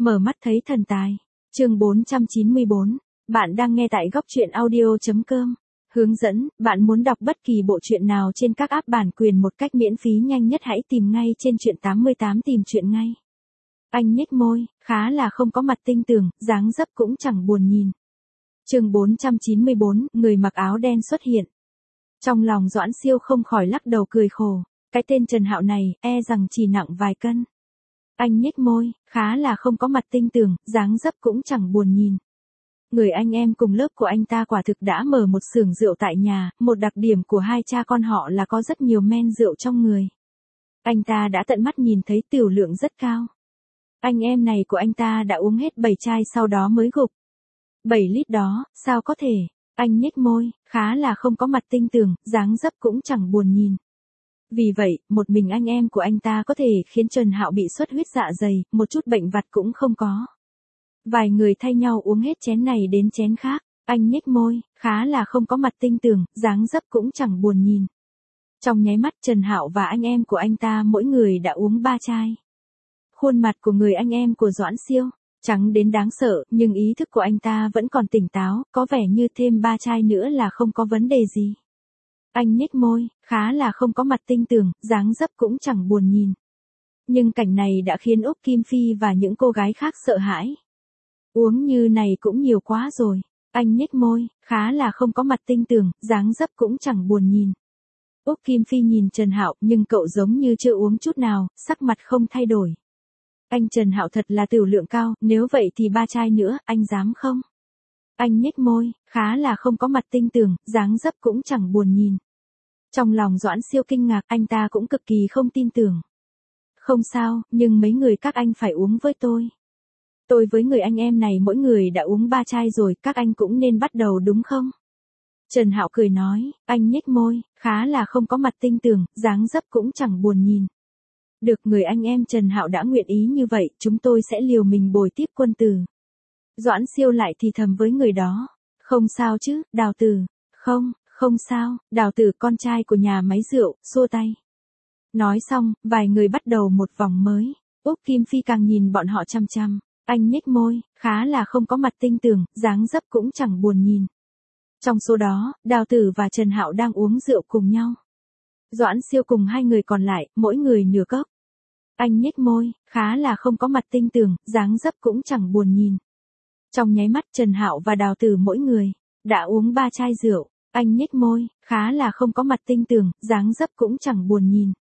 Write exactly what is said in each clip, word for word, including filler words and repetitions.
Mở mắt thấy thần tài. Chương bốn trăm chín mươi bốn. Bạn đang nghe tại góc truyện audio chấm com. Hướng dẫn, bạn muốn đọc bất kỳ bộ truyện nào trên các app bản quyền một cách miễn phí nhanh nhất hãy tìm ngay trên truyện tám mươi tám tìm truyện ngay. Anh nhếch môi, khá là không có mặt tinh tường, dáng dấp cũng chẳng buồn nhìn. Chương bốn trăm chín mươi bốn, người mặc áo đen xuất hiện. Trong lòng Doãn Siêu không khỏi lắc đầu cười khổ, cái tên Trần Hạo này, e rằng chỉ nặng vài cân. Anh nhếch môi, khá là không có mặt tinh tường, dáng dấp cũng chẳng buồn nhìn. Người anh em cùng lớp của anh ta quả thực đã mở một xưởng rượu tại nhà, một đặc điểm của hai cha con họ là có rất nhiều men rượu trong người. Anh ta đã tận mắt nhìn thấy tiểu lượng rất cao. Anh em này của anh ta đã uống hết bảy chai sau đó mới gục. bảy lít đó, sao có thể? Anh nhếch môi, khá là không có mặt tinh tường, dáng dấp cũng chẳng buồn nhìn. Vì vậy, một mình anh em của anh ta có thể khiến Trần Hạo bị xuất huyết dạ dày, một chút bệnh vặt cũng không có. Vài người thay nhau uống hết chén này đến chén khác, anh nhếch môi, khá là không có mặt tinh tường, dáng dấp cũng chẳng buồn nhìn. Trong nháy mắt Trần Hạo và anh em của anh ta mỗi người đã uống ba chai. Khuôn mặt của người anh em của Doãn Siêu, trắng đến đáng sợ, nhưng ý thức của anh ta vẫn còn tỉnh táo, có vẻ như thêm ba chai nữa là không có vấn đề gì. Anh nhếch môi, khá là không có mặt tinh tường, dáng dấp cũng chẳng buồn nhìn. Nhưng cảnh này đã khiến Úc Kim Phi và những cô gái khác sợ hãi. Uống như này cũng nhiều quá rồi. Anh nhếch môi, khá là không có mặt tinh tường, dáng dấp cũng chẳng buồn nhìn. Úc Kim Phi nhìn Trần Hạo nhưng cậu giống như chưa uống chút nào, sắc mặt không thay đổi. Anh Trần Hạo thật là tiểu lượng cao, nếu vậy thì ba chai nữa, anh dám không? Anh nhếch môi, khá là không có mặt tinh tường, dáng dấp cũng chẳng buồn nhìn. Trong lòng Doãn Siêu kinh ngạc, anh ta cũng cực kỳ không tin tưởng. Không sao, nhưng mấy người các anh phải uống với tôi. Tôi với người anh em này mỗi người đã uống ba chai rồi, các anh cũng nên bắt đầu đúng không? Trần Hạo cười nói, anh nhếch môi, khá là không có mặt tinh tường, dáng dấp cũng chẳng buồn nhìn. Được, người anh em Trần Hạo đã nguyện ý như vậy, chúng tôi sẽ liều mình bồi tiếp quân tử. Doãn Siêu lại thì thầm với người đó, không sao chứ, Đào Tử, không, không sao, Đào Tử con trai của nhà máy rượu, xua tay. Nói xong, vài người bắt đầu một vòng mới, Úc Kim Phi càng nhìn bọn họ chăm chăm, anh nhếch môi, khá là không có mặt tinh tường, dáng dấp cũng chẳng buồn nhìn. Trong số đó, Đào Tử và Trần Hạo đang uống rượu cùng nhau. Doãn Siêu cùng hai người còn lại, mỗi người nửa cốc. Anh nhếch môi, khá là không có mặt tinh tường, dáng dấp cũng chẳng buồn nhìn. Trong nháy mắt Trần Hạo và Đào Tử mỗi người đã uống ba chai rượu, anh nhếch môi, khá là không có mặt tinh tường, dáng dấp cũng chẳng buồn nhìn.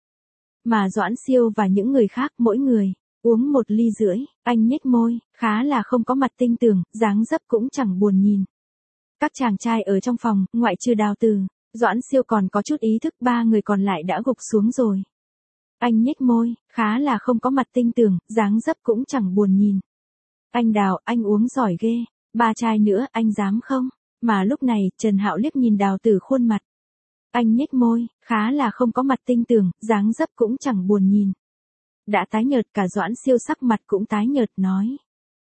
Mà Doãn Siêu và những người khác mỗi người uống một ly rưỡi, anh nhếch môi, khá là không có mặt tinh tường, dáng dấp cũng chẳng buồn nhìn. Các chàng trai ở trong phòng, ngoại trừ Đào Tử, Doãn Siêu còn có chút ý thức, ba người còn lại đã gục xuống rồi. Anh nhếch môi, khá là không có mặt tinh tường, dáng dấp cũng chẳng buồn nhìn. Anh Đào, anh uống giỏi ghê, ba chai nữa, anh dám không? Mà lúc này, Trần Hạo liếc nhìn Đào Tử khuôn mặt. Anh nhếch môi, khá là không có mặt tinh tường, dáng dấp cũng chẳng buồn nhìn. Đã tái nhợt, cả Doãn Siêu sắc mặt cũng tái nhợt nói.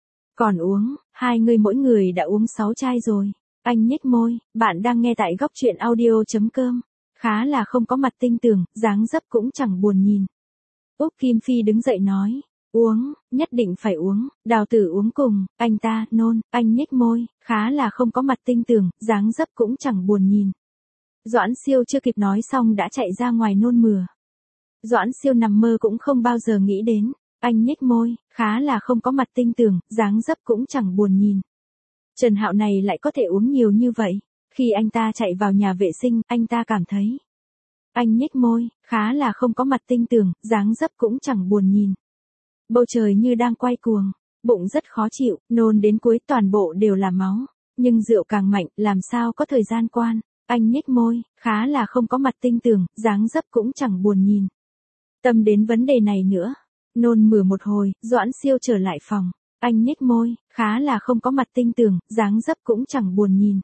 Còn uống, hai người mỗi người đã uống sáu chai rồi. Anh nhếch môi, bạn đang nghe tại góc truyện audio chấm com. Khá là không có mặt tinh tường, dáng dấp cũng chẳng buồn nhìn. Úc Kim Phi đứng dậy nói, uống, nhất định phải uống, Đào Tử uống cùng, anh ta, nôn, anh nhếch môi, khá là không có mặt tinh tường, dáng dấp cũng chẳng buồn nhìn. Doãn Siêu chưa kịp nói xong đã chạy ra ngoài nôn mửa. Doãn Siêu nằm mơ cũng không bao giờ nghĩ đến, anh nhếch môi, khá là không có mặt tinh tường, dáng dấp cũng chẳng buồn nhìn. Trần Hạo này lại có thể uống nhiều như vậy. Khi anh ta chạy vào nhà vệ sinh, anh ta cảm thấy. Anh nhếch môi, khá là không có mặt tinh tường, dáng dấp cũng chẳng buồn nhìn. Bầu trời như đang quay cuồng, bụng rất khó chịu, nôn đến cuối toàn bộ đều là máu. Nhưng rượu càng mạnh, làm sao có thời gian quan. Anh nhếch môi, khá là không có mặt tinh tường, dáng dấp cũng chẳng buồn nhìn. Tâm đến vấn đề này nữa. Nôn mửa một hồi, Doãn Siêu trở lại phòng. Anh nhếch môi, khá là không có mặt tinh tường, dáng dấp cũng chẳng buồn nhìn.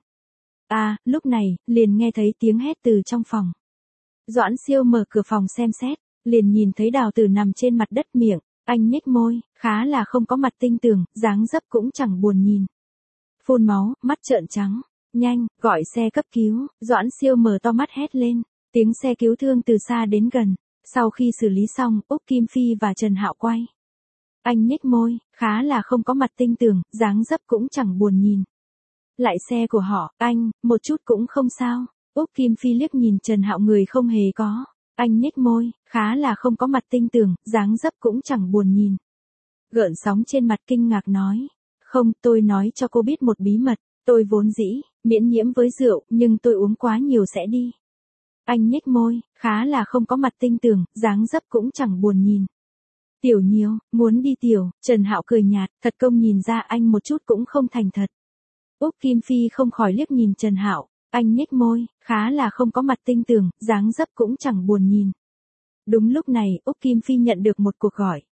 À, lúc này, liền nghe thấy tiếng hét từ trong phòng. Doãn Siêu mở cửa phòng xem xét, liền nhìn thấy Đào Tử nằm trên mặt đất miệng, anh nhếch môi, khá là không có mặt tinh tường, dáng dấp cũng chẳng buồn nhìn. Phun máu, mắt trợn trắng, nhanh, gọi xe cấp cứu, Doãn Siêu mở to mắt hét lên, tiếng xe cứu thương từ xa đến gần, sau khi xử lý xong, Úc Kim Phi và Trần Hạo quay Anh nhếch môi, khá là không có mặt tinh tường, dáng dấp cũng chẳng buồn nhìn. Lại xe của họ, anh, một chút cũng không sao. Úc Kim Phi liếc nhìn Trần Hạo người không hề có. Anh nhếch môi, khá là không có mặt tinh tường, dáng dấp cũng chẳng buồn nhìn. Gợn sóng trên mặt kinh ngạc nói. Không, tôi nói cho cô biết một bí mật. Tôi vốn dĩ, miễn nhiễm với rượu, nhưng tôi uống quá nhiều sẽ đi. Anh nhếch môi, khá là không có mặt tinh tường, dáng dấp cũng chẳng buồn nhìn. Tiểu Nhiêu, muốn đi tiểu, Trần Hạo cười nhạt, thật công nhìn ra anh một chút cũng không thành thật. Úc Kim Phi không khỏi liếc nhìn Trần Hạo, anh nhếch môi, khá là không có mặt tinh tường, dáng dấp cũng chẳng buồn nhìn. Đúng lúc này, Úc Kim Phi nhận được một cuộc gọi.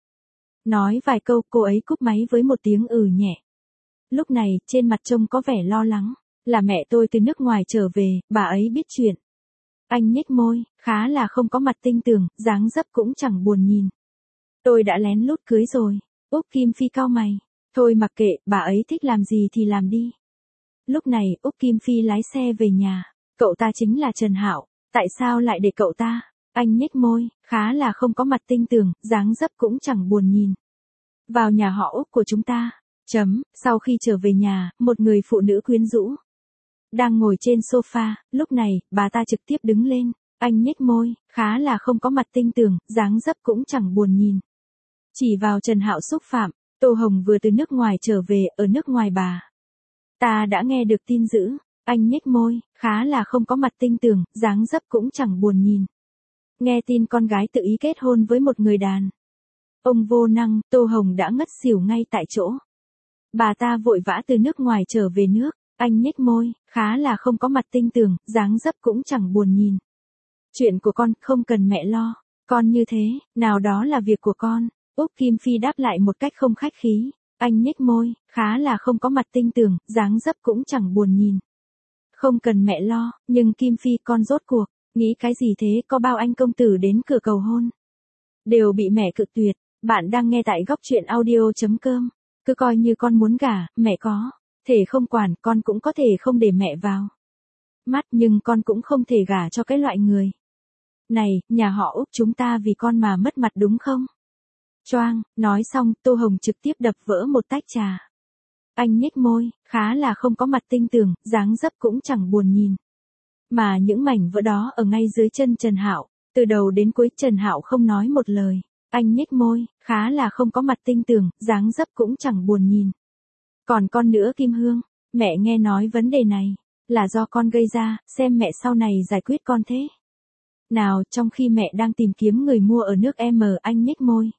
Nói vài câu, cô ấy cúp máy với một tiếng ừ nhẹ. Lúc này, trên mặt trông có vẻ lo lắng, là mẹ tôi từ nước ngoài trở về, bà ấy biết chuyện. Anh nhếch môi, khá là không có mặt tinh tường, dáng dấp cũng chẳng buồn nhìn. Tôi đã lén lút cưới rồi. Úc Kim Phi cau mày. Thôi mặc kệ, bà ấy thích làm gì thì làm đi. Lúc này, Úc Kim Phi lái xe về nhà. Cậu ta chính là Trần Hạo. Tại sao lại để cậu ta? Anh nhếch môi, khá là không có mặt tinh tường, dáng dấp cũng chẳng buồn nhìn. Vào nhà họ Úc của chúng ta. Chấm, sau khi trở về nhà, một người phụ nữ quyến rũ. Đang ngồi trên sofa, lúc này, bà ta trực tiếp đứng lên. Anh nhếch môi, khá là không có mặt tinh tường, dáng dấp cũng chẳng buồn nhìn. Chỉ vào Trần Hạo xúc phạm, Tô Hồng vừa từ nước ngoài trở về, ở nước ngoài bà. Ta đã nghe được tin dữ, anh nhếch môi, khá là không có mặt tinh tường, dáng dấp cũng chẳng buồn nhìn. Nghe tin con gái tự ý kết hôn với một người đàn ông vô năng, Tô Hồng đã ngất xỉu ngay tại chỗ. Bà ta vội vã từ nước ngoài trở về nước, anh nhếch môi, khá là không có mặt tinh tường, dáng dấp cũng chẳng buồn nhìn. Chuyện của con, không cần mẹ lo, con như thế, nào đó là việc của con. Úc Kim Phi đáp lại một cách không khách khí. Anh nhếch môi, khá là không có mặt tinh tường, dáng dấp cũng chẳng buồn nhìn. Không cần mẹ lo, nhưng Kim Phi con rốt cuộc, nghĩ cái gì thế, có bao anh công tử đến cửa cầu hôn. Đều bị mẹ cự tuyệt. Bạn đang nghe tại góc truyện audio.com. Cứ coi như con muốn gả, mẹ có thể không quản, con cũng có thể không để mẹ vào mắt, nhưng con cũng không thể gả cho cái loại người này, nhà họ Úc chúng ta vì con mà mất mặt đúng không? Choang, nói xong, Tô Hồng trực tiếp đập vỡ một tách trà. Anh nhếch môi, khá là không có mặt tinh tường, dáng dấp cũng chẳng buồn nhìn. Mà những mảnh vỡ đó ở ngay dưới chân Trần Hạo, từ đầu đến cuối Trần Hạo không nói một lời. Anh nhếch môi, khá là không có mặt tinh tường, dáng dấp cũng chẳng buồn nhìn. Còn con nữa Kim Hương, mẹ nghe nói vấn đề này, là do con gây ra, xem mẹ sau này giải quyết con thế nào. Trong khi mẹ đang tìm kiếm người mua ở nước M, anh nhếch môi,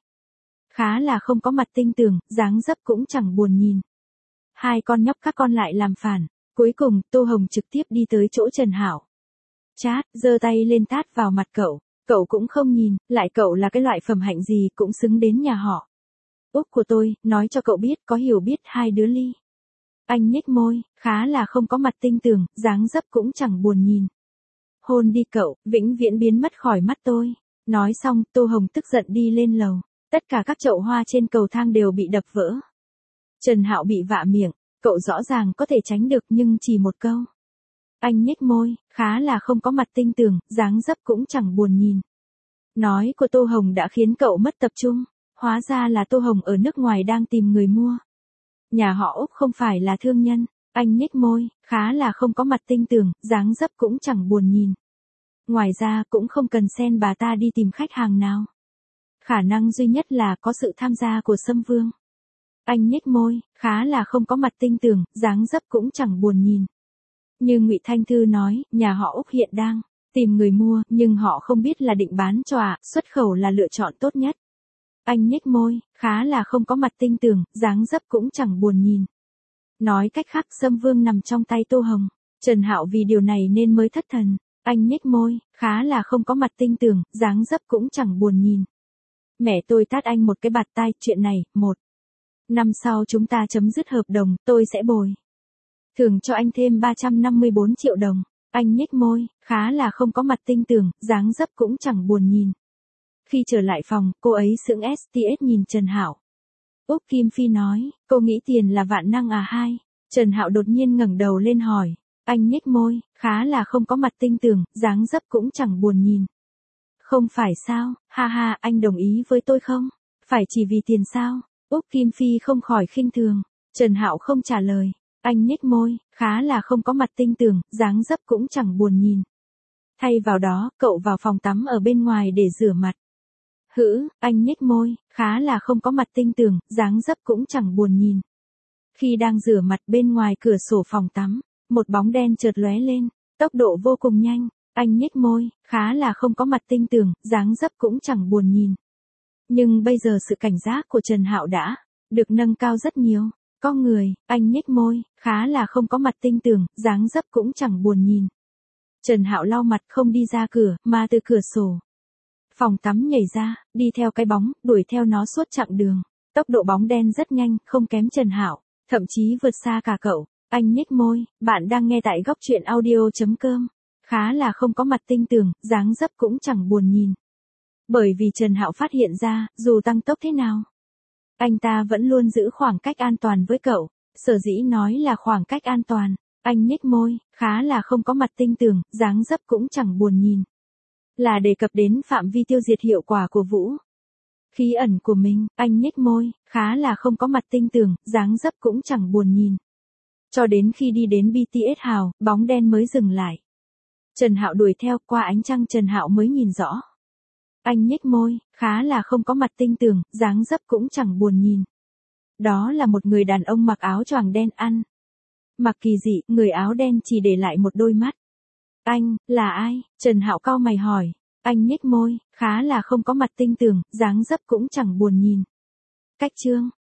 khá là không có mặt tinh tường, dáng dấp cũng chẳng buồn nhìn. Hai con nhóc các con lại làm phản. Cuối cùng, Tô Hồng trực tiếp đi tới chỗ Trần Hạo. Chát, giơ tay lên tát vào mặt cậu. Cậu cũng không nhìn, lại cậu là cái loại phẩm hạnh gì cũng xứng đến nhà họ Úc của tôi, nói cho cậu biết, có hiểu biết hai đứa ly. Anh nhếch môi, khá là không có mặt tinh tường, dáng dấp cũng chẳng buồn nhìn. Hôn đi cậu, vĩnh viễn biến mất khỏi mắt tôi. Nói xong, Tô Hồng tức giận đi lên lầu. Tất cả các chậu hoa trên cầu thang đều bị đập vỡ. Trần Hạo bị vạ miệng, cậu rõ ràng có thể tránh được nhưng chỉ một câu. Anh nhếch môi, khá là không có mặt tinh tường, dáng dấp cũng chẳng buồn nhìn. Nói của Tô Hồng đã khiến cậu mất tập trung. Hóa ra là Tô Hồng ở nước ngoài đang tìm người mua. Nhà họ Úc không phải là thương nhân. Anh nhếch môi, khá là không có mặt tinh tường, dáng dấp cũng chẳng buồn nhìn. Ngoài ra cũng không cần xen bà ta đi tìm khách hàng nào. Khả năng duy nhất là có sự tham gia của Sâm Vương. Anh nhếch môi, khá là không có mặt tinh tường, dáng dấp cũng chẳng buồn nhìn. Như Ngụy Thanh Thư nói, nhà họ Úc hiện đang tìm người mua, nhưng họ không biết là định bán cho à, xuất khẩu là lựa chọn tốt nhất. Anh nhếch môi, khá là không có mặt tinh tường, dáng dấp cũng chẳng buồn nhìn. Nói cách khác, Sâm Vương nằm trong tay Tô Hồng. Trần Hạo vì điều này nên mới thất thần. Anh nhếch môi, khá là không có mặt tinh tường, dáng dấp cũng chẳng buồn nhìn. Mẹ tôi tát anh một cái bạt tai, chuyện này, một năm sau chúng ta chấm dứt hợp đồng, tôi sẽ bồi thường cho anh thêm ba trăm năm mươi bốn triệu đồng. Anh nhếch môi, khá là không có mặt tinh tường, dáng dấp cũng chẳng buồn nhìn. Khi trở lại phòng, cô ấy sững ét tê ét nhìn Trần Hạo. Úc Kim Phi nói, cô nghĩ tiền là vạn năng à hai? Trần Hạo đột nhiên ngẩng đầu lên hỏi. Anh nhếch môi, khá là không có mặt tinh tường, dáng dấp cũng chẳng buồn nhìn. Không phải sao, ha ha, anh đồng ý với tôi không? Phải chỉ vì tiền sao? Úc Kim Phi không khỏi khinh thường. Trần Hạo không trả lời. Anh nhếch môi, khá là không có mặt tinh tường, dáng dấp cũng chẳng buồn nhìn. Thay vào đó, cậu vào phòng tắm ở bên ngoài để rửa mặt. Hữ, anh nhếch môi, khá là không có mặt tinh tường, dáng dấp cũng chẳng buồn nhìn. Khi đang rửa mặt bên ngoài cửa sổ phòng tắm, một bóng đen chợt lóe lên, tốc độ vô cùng nhanh. Anh nhếch môi, khá là không có mặt tinh tường, dáng dấp cũng chẳng buồn nhìn. Nhưng bây giờ sự cảnh giác của Trần Hạo đã được nâng cao rất nhiều. Có người, anh nhếch môi, khá là không có mặt tinh tường, dáng dấp cũng chẳng buồn nhìn. Trần Hạo lau mặt không đi ra cửa, mà từ cửa sổ phòng tắm nhảy ra, đi theo cái bóng, đuổi theo nó suốt chặng đường. Tốc độ bóng đen rất nhanh, không kém Trần Hạo, thậm chí vượt xa cả cậu. Anh nhếch môi, bạn đang nghe tại góc truyện audio chấm com. Khá là không có mặt tinh tường, dáng dấp cũng chẳng buồn nhìn. Bởi vì Trần Hạo phát hiện ra, dù tăng tốc thế nào, anh ta vẫn luôn giữ khoảng cách an toàn với cậu. Sở dĩ nói là khoảng cách an toàn. Anh nhếch môi, khá là không có mặt tinh tường, dáng dấp cũng chẳng buồn nhìn. Là đề cập đến phạm vi tiêu diệt hiệu quả của vũ khí ẩn của mình. Anh nhếch môi, khá là không có mặt tinh tường, dáng dấp cũng chẳng buồn nhìn. Cho đến khi đi đến bê tê ét House, bóng đen mới dừng lại. Trần Hạo đuổi theo, qua ánh trăng Trần Hạo mới nhìn rõ. Anh nhếch môi, khá là không có mặt tinh tường, dáng dấp cũng chẳng buồn nhìn. Đó là một người đàn ông mặc áo choàng đen ăn mặc kỳ dị, người áo đen chỉ để lại một đôi mắt. Anh, là ai? Trần Hạo cau mày hỏi. Anh nhếch môi, khá là không có mặt tinh tường, dáng dấp cũng chẳng buồn nhìn. Cách chương